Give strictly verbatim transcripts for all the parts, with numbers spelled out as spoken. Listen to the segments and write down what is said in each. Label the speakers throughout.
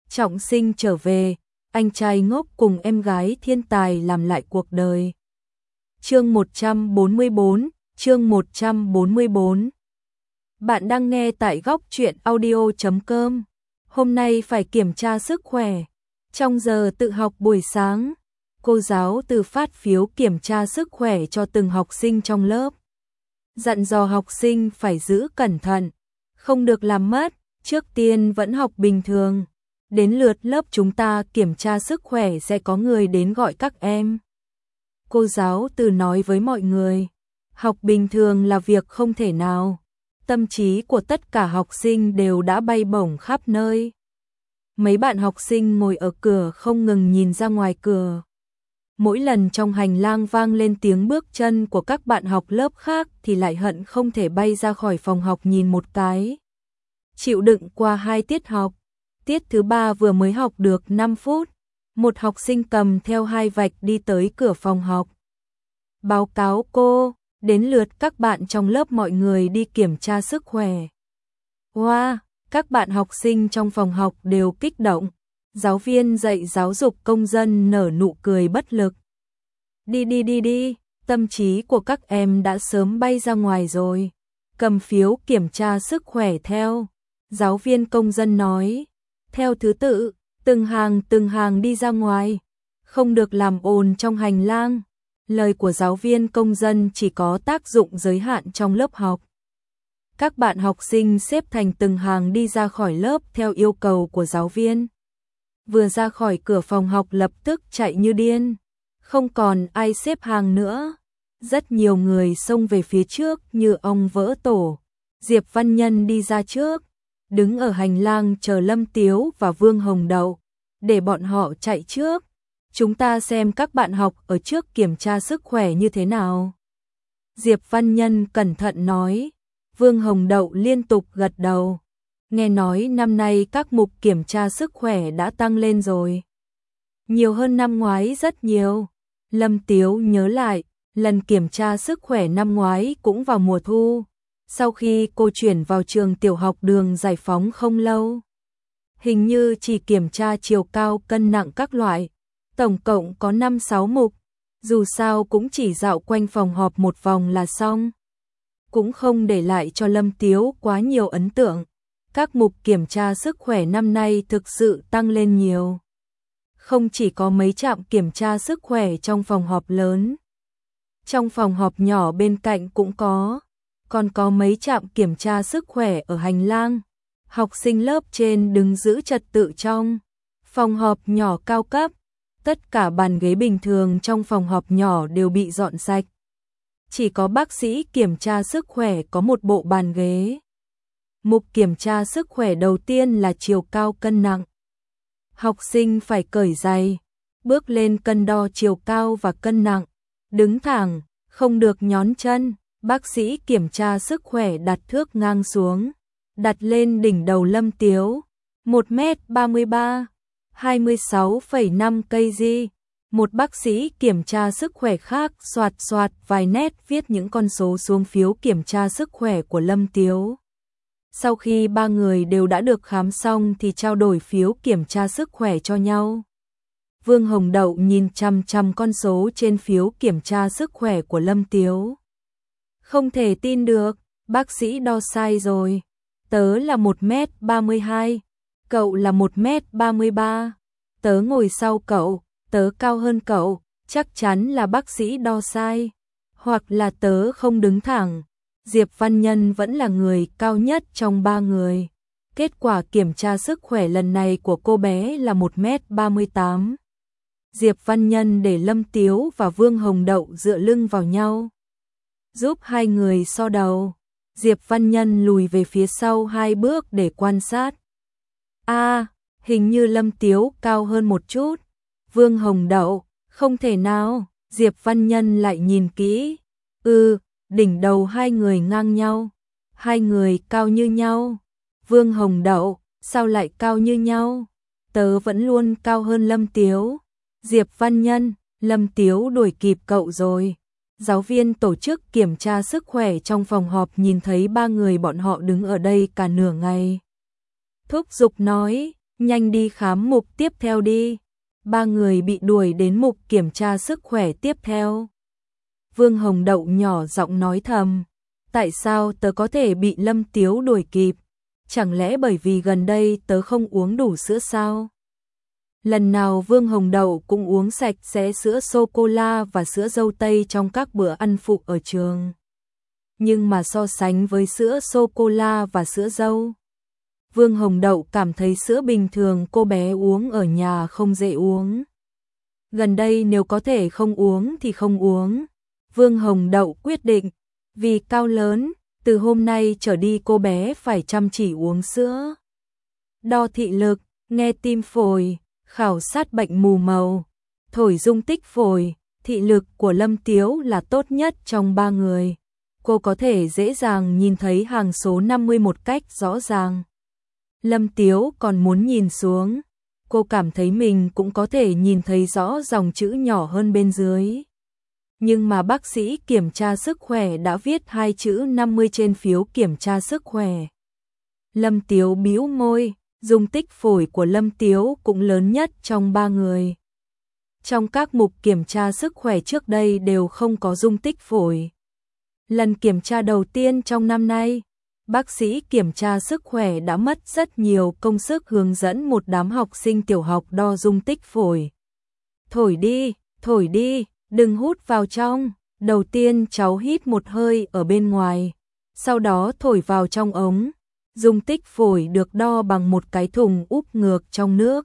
Speaker 1: trọng sinh trở về, anh trai ngốc cùng em gái thiên tài làm lại cuộc đời. Chương một trăm bốn mươi tư, chương một trăm bốn mươi tư. Bạn đang nghe tại góc truyện audio chấm com. Hôm nay phải kiểm tra sức khỏe. Trong giờ tự học buổi sáng, cô giáo Từ phát phiếu kiểm tra sức khỏe cho từng học sinh trong lớp. Dặn dò học sinh phải giữ cẩn thận, không được làm mất, trước tiên vẫn học bình thường. Đến lượt lớp chúng ta kiểm tra sức khỏe sẽ có người đến gọi các em. Cô giáo Từ nói với mọi người, học bình thường là việc không thể nào. Tâm trí của tất cả học sinh đều đã bay bổng khắp nơi. Mấy bạn học sinh ngồi ở cửa không ngừng nhìn ra ngoài cửa. Mỗi lần trong hành lang vang lên tiếng bước chân của các bạn học lớp khác thì lại hận không thể bay ra khỏi phòng học nhìn một cái. Chịu đựng qua hai tiết học. Tiết thứ ba vừa mới học được năm phút, một học sinh cầm theo hai vạch đi tới cửa phòng học. Báo cáo cô, đến lượt các bạn trong lớp mọi người đi kiểm tra sức khỏe. Wow, các bạn học sinh trong phòng học đều kích động. Giáo viên dạy giáo dục công dân nở nụ cười bất lực. Đi đi đi đi, tâm trí của các em đã sớm bay ra ngoài rồi. Cầm phiếu kiểm tra sức khỏe theo. Giáo viên công dân nói. Theo thứ tự, từng hàng từng hàng đi ra ngoài. Không được làm ồn trong hành lang. Lời của giáo viên công dân chỉ có tác dụng giới hạn trong lớp học. Các bạn học sinh xếp thành từng hàng đi ra khỏi lớp theo yêu cầu của giáo viên. Vừa ra khỏi cửa phòng học lập tức chạy như điên. Không còn ai xếp hàng nữa. Rất nhiều người xông về phía trước như ong vỡ tổ. Diệp Văn Nhân đi ra trước, đứng ở hành lang chờ Lâm Tiếu và Vương Hồng Đậu, để bọn họ chạy trước. Chúng ta xem các bạn học ở trước kiểm tra sức khỏe như thế nào. Diệp Văn Nhân cẩn thận nói. Vương Hồng Đậu liên tục gật đầu. Nghe nói năm nay các mục kiểm tra sức khỏe đã tăng lên rồi. Nhiều hơn năm ngoái rất nhiều. Lâm Tiếu nhớ lại, lần kiểm tra sức khỏe năm ngoái cũng vào mùa thu. Sau khi cô chuyển vào trường tiểu học Đường Giải Phóng không lâu. Hình như chỉ kiểm tra chiều cao cân nặng các loại. Tổng cộng có năm sáu mục. Dù sao cũng chỉ dạo quanh phòng họp một vòng là xong. Cũng không để lại cho Lâm Tiếu quá nhiều ấn tượng. Các mục kiểm tra sức khỏe năm nay thực sự tăng lên nhiều. Không chỉ có mấy trạm kiểm tra sức khỏe trong phòng họp lớn. Trong phòng họp nhỏ bên cạnh cũng có. Còn có mấy trạm kiểm tra sức khỏe ở hành lang. Học sinh lớp trên đứng giữ trật tự trong phòng họp nhỏ cao cấp. Tất cả bàn ghế bình thường trong phòng họp nhỏ đều bị dọn sạch. Chỉ có bác sĩ kiểm tra sức khỏe có một bộ bàn ghế. Mục kiểm tra sức khỏe đầu tiên là chiều cao cân nặng. Học sinh phải cởi giày, bước lên cân đo chiều cao và cân nặng, đứng thẳng, không được nhón chân. Bác sĩ kiểm tra sức khỏe đặt thước ngang xuống, đặt lên đỉnh đầu Lâm Tiếu, một mét ba mươi ba, hai mươi sáu phẩy năm ki-lô-gam. Một bác sĩ kiểm tra sức khỏe khác soạt soạt vài nét viết những con số xuống phiếu kiểm tra sức khỏe của Lâm Tiếu. Sau khi ba người đều đã được khám xong thì trao đổi phiếu kiểm tra sức khỏe cho nhau. Vương Hồng Đậu nhìn chằm chằm con số trên phiếu kiểm tra sức khỏe của Lâm Tiếu. Không thể tin được, bác sĩ đo sai rồi. Tớ là một mét ba mươi hai, cậu là một mét ba mươi ba. Tớ ngồi sau cậu, tớ cao hơn cậu, chắc chắn là bác sĩ đo sai. Hoặc là tớ không đứng thẳng. Diệp Văn Nhân vẫn là người cao nhất trong ba người. Kết quả kiểm tra sức khỏe lần này của cô bé là một mét ba mươi tám. Diệp Văn Nhân để Lâm Tiếu và Vương Hồng Đậu dựa lưng vào nhau, giúp hai người so đầu. Diệp Văn Nhân lùi về phía sau hai bước để quan sát. A, à, hình như Lâm Tiếu cao hơn một chút. Vương Hồng Đậu, không thể nào. Diệp Văn Nhân lại nhìn kỹ. Ừ, đỉnh đầu hai người ngang nhau. Hai người cao như nhau. Vương Hồng Đậu, sao lại cao như nhau? Tớ vẫn luôn cao hơn Lâm Tiếu. Diệp Văn Nhân, Lâm Tiếu đuổi kịp cậu rồi. Giáo viên tổ chức kiểm tra sức khỏe trong phòng họp nhìn thấy ba người bọn họ đứng ở đây cả nửa ngày. Thúc giục nói, nhanh đi khám mục tiếp theo đi. Ba người bị đuổi đến mục kiểm tra sức khỏe tiếp theo. Vương Hồng Đậu nhỏ giọng nói thầm, tại sao tớ có thể bị Lâm Tiếu đuổi kịp? Chẳng lẽ bởi vì gần đây tớ không uống đủ sữa sao? Lần nào Vương Hồng Đậu cũng uống sạch sẽ sữa sô-cô-la và sữa dâu tây trong các bữa ăn phụ ở trường. Nhưng mà so sánh với sữa sô-cô-la và sữa dâu, Vương Hồng Đậu cảm thấy sữa bình thường cô bé uống ở nhà không dễ uống. Gần đây nếu có thể không uống thì không uống. Vương Hồng Đậu quyết định, vì cao lớn, từ hôm nay trở đi cô bé phải chăm chỉ uống sữa. Đo thị lực, nghe tim phổi, khảo sát bệnh mù màu, thổi dung tích phổi, thị lực của Lâm Tiếu là tốt nhất trong ba người. Cô có thể dễ dàng nhìn thấy hàng số năm mươi một cách rõ ràng. Lâm Tiếu còn muốn nhìn xuống, cô cảm thấy mình cũng có thể nhìn thấy rõ dòng chữ nhỏ hơn bên dưới. Nhưng mà bác sĩ kiểm tra sức khỏe đã viết hai chữ năm mươi trên phiếu kiểm tra sức khỏe. Lâm Tiếu bĩu môi, dung tích phổi của Lâm Tiếu cũng lớn nhất trong ba người. Trong các mục kiểm tra sức khỏe trước đây đều không có dung tích phổi. Lần kiểm tra đầu tiên trong năm nay, bác sĩ kiểm tra sức khỏe đã mất rất nhiều công sức hướng dẫn một đám học sinh tiểu học đo dung tích phổi. Thổi đi, thổi đi, đừng hút vào trong. Đầu tiên cháu hít một hơi ở bên ngoài, sau đó thổi vào trong ống. Dung tích phổi được đo bằng một cái thùng úp ngược trong nước.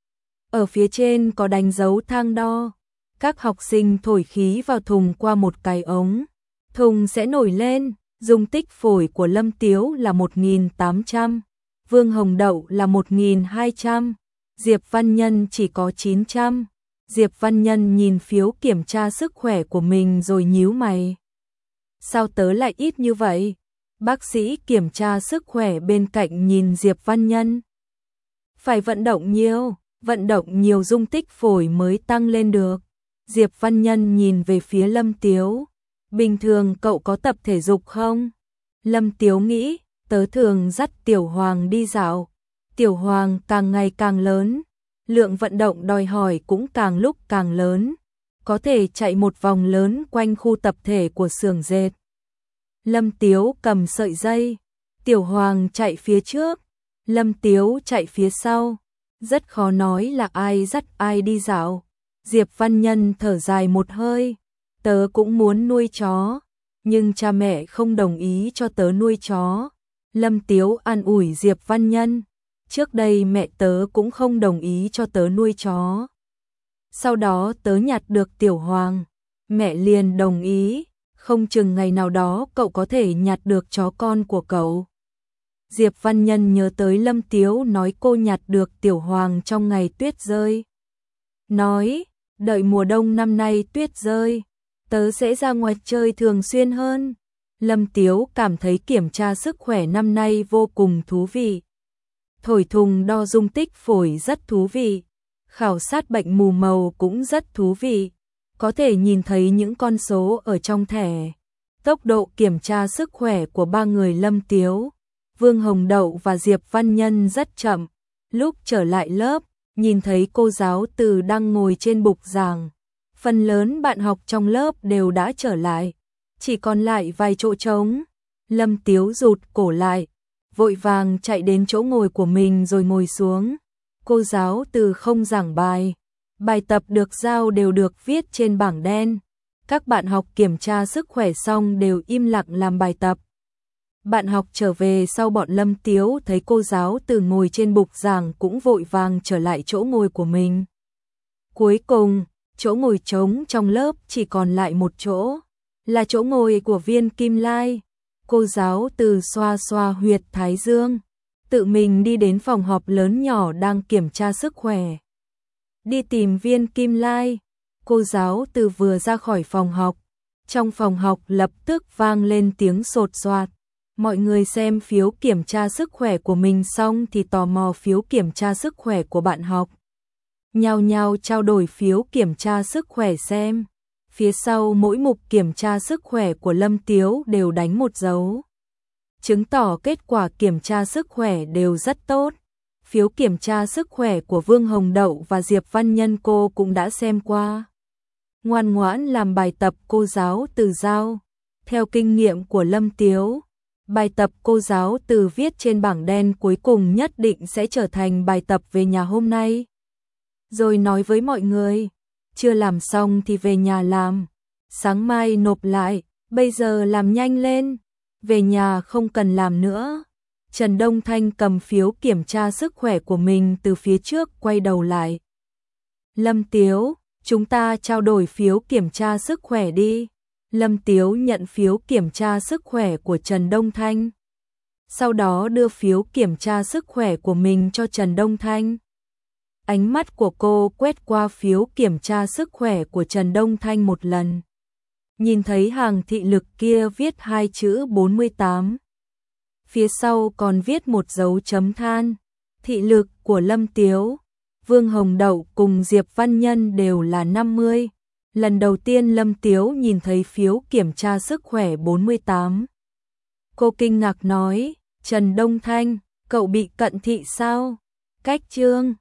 Speaker 1: Ở phía trên có đánh dấu thang đo. Các học sinh thổi khí vào thùng qua một cái ống. Thùng sẽ nổi lên. Dung tích phổi của Lâm Tiếu là một nghìn tám trăm, Vương Hồng Đậu là một nghìn hai trăm, Diệp Văn Nhân chỉ có chín trăm. Diệp Văn Nhân nhìn phiếu kiểm tra sức khỏe của mình rồi nhíu mày. Sao tớ lại ít như vậy? Bác sĩ kiểm tra sức khỏe bên cạnh nhìn Diệp Văn Nhân. Phải vận động nhiều, vận động nhiều dung tích phổi mới tăng lên được. Diệp Văn Nhân nhìn về phía Lâm Tiếu. Bình thường cậu có tập thể dục không? Lâm Tiếu nghĩ, tớ thường dắt Tiểu Hoàng đi dạo. Tiểu Hoàng càng ngày càng lớn, lượng vận động đòi hỏi cũng càng lúc càng lớn. Có thể chạy một vòng lớn quanh khu tập thể của xưởng dệt. Lâm Tiếu cầm sợi dây, Tiểu Hoàng chạy phía trước, Lâm Tiếu chạy phía sau. Rất khó nói là ai dắt ai đi dạo. Diệp Văn Nhân thở dài một hơi. Tớ cũng muốn nuôi chó, nhưng cha mẹ không đồng ý cho tớ nuôi chó. Lâm Tiếu an ủi Diệp Văn Nhân. Trước đây mẹ tớ cũng không đồng ý cho tớ nuôi chó. Sau đó tớ nhặt được Tiểu Hoàng, mẹ liền đồng ý, không chừng ngày nào đó cậu có thể nhặt được chó con của cậu. Diệp Văn Nhân nhớ tới Lâm Tiếu nói cô nhặt được Tiểu Hoàng trong ngày tuyết rơi. Nói, đợi mùa đông năm nay tuyết rơi, tớ sẽ ra ngoài chơi thường xuyên hơn. Lâm Tiếu cảm thấy kiểm tra sức khỏe năm nay vô cùng thú vị. Thổi thùng đo dung tích phổi rất thú vị. Khảo sát bệnh mù màu cũng rất thú vị. Có thể nhìn thấy những con số ở trong thẻ. Tốc độ kiểm tra sức khỏe của ba người Lâm Tiếu, Vương Hồng Đậu và Diệp Văn Nhân rất chậm. Lúc trở lại lớp, nhìn thấy cô giáo Từ đang ngồi trên bục giảng. Phần lớn bạn học trong lớp đều đã trở lại, chỉ còn lại vài chỗ trống. Lâm Tiếu rụt cổ lại, vội vàng chạy đến chỗ ngồi của mình rồi ngồi xuống. Cô giáo Từ không giảng bài, bài tập được giao đều được viết trên bảng đen. Các bạn học kiểm tra sức khỏe xong đều im lặng làm bài tập. Bạn học trở về sau bọn Lâm Tiếu thấy cô giáo Từ ngồi trên bục giảng cũng vội vàng trở lại chỗ ngồi của mình. Cuối cùng, chỗ ngồi trống trong lớp chỉ còn lại một chỗ, là chỗ ngồi của Viên Kim Lai. Cô giáo Từ xoa xoa huyệt thái dương, tự mình đi đến phòng họp lớn nhỏ đang kiểm tra sức khỏe. Đi tìm Viên Kim Lai. Cô giáo Từ vừa ra khỏi phòng học, trong phòng học lập tức vang lên tiếng sột soạt. Mọi người xem phiếu kiểm tra sức khỏe của mình xong thì tò mò phiếu kiểm tra sức khỏe của bạn học. Nhao nhao trao đổi phiếu kiểm tra sức khỏe xem. Phía sau mỗi mục kiểm tra sức khỏe của Lâm Tiếu đều đánh một dấu, chứng tỏ kết quả kiểm tra sức khỏe đều rất tốt. Phiếu kiểm tra sức khỏe của Vương Hồng Đậu và Diệp Văn Nhân cô cũng đã xem qua. Ngoan ngoãn làm bài tập cô giáo Từ giao. Theo kinh nghiệm của Lâm Tiếu, bài tập cô giáo Từ viết trên bảng đen cuối cùng nhất định sẽ trở thành bài tập về nhà hôm nay. Rồi nói với mọi người, chưa làm xong thì về nhà làm, sáng mai nộp lại, bây giờ làm nhanh lên, về nhà không cần làm nữa. Trần Đông Thanh cầm phiếu kiểm tra sức khỏe của mình từ phía trước quay đầu lại. Lâm Tiếu, chúng ta trao đổi phiếu kiểm tra sức khỏe đi. Lâm Tiếu nhận phiếu kiểm tra sức khỏe của Trần Đông Thanh. Sau đó đưa phiếu kiểm tra sức khỏe của mình cho Trần Đông Thanh. Ánh mắt của cô quét qua phiếu kiểm tra sức khỏe của Trần Đông Thanh một lần. Nhìn thấy hàng thị lực kia viết hai chữ bốn mươi tám. Phía sau còn viết một dấu chấm than. Thị lực của Lâm Tiếu, Vương Hồng Đậu cùng Diệp Văn Nhân đều là năm mươi. Lần đầu tiên Lâm Tiếu nhìn thấy phiếu kiểm tra sức khỏe bốn mươi tám. Cô kinh ngạc nói, Trần Đông Thanh, cậu bị cận thị sao? Cách chương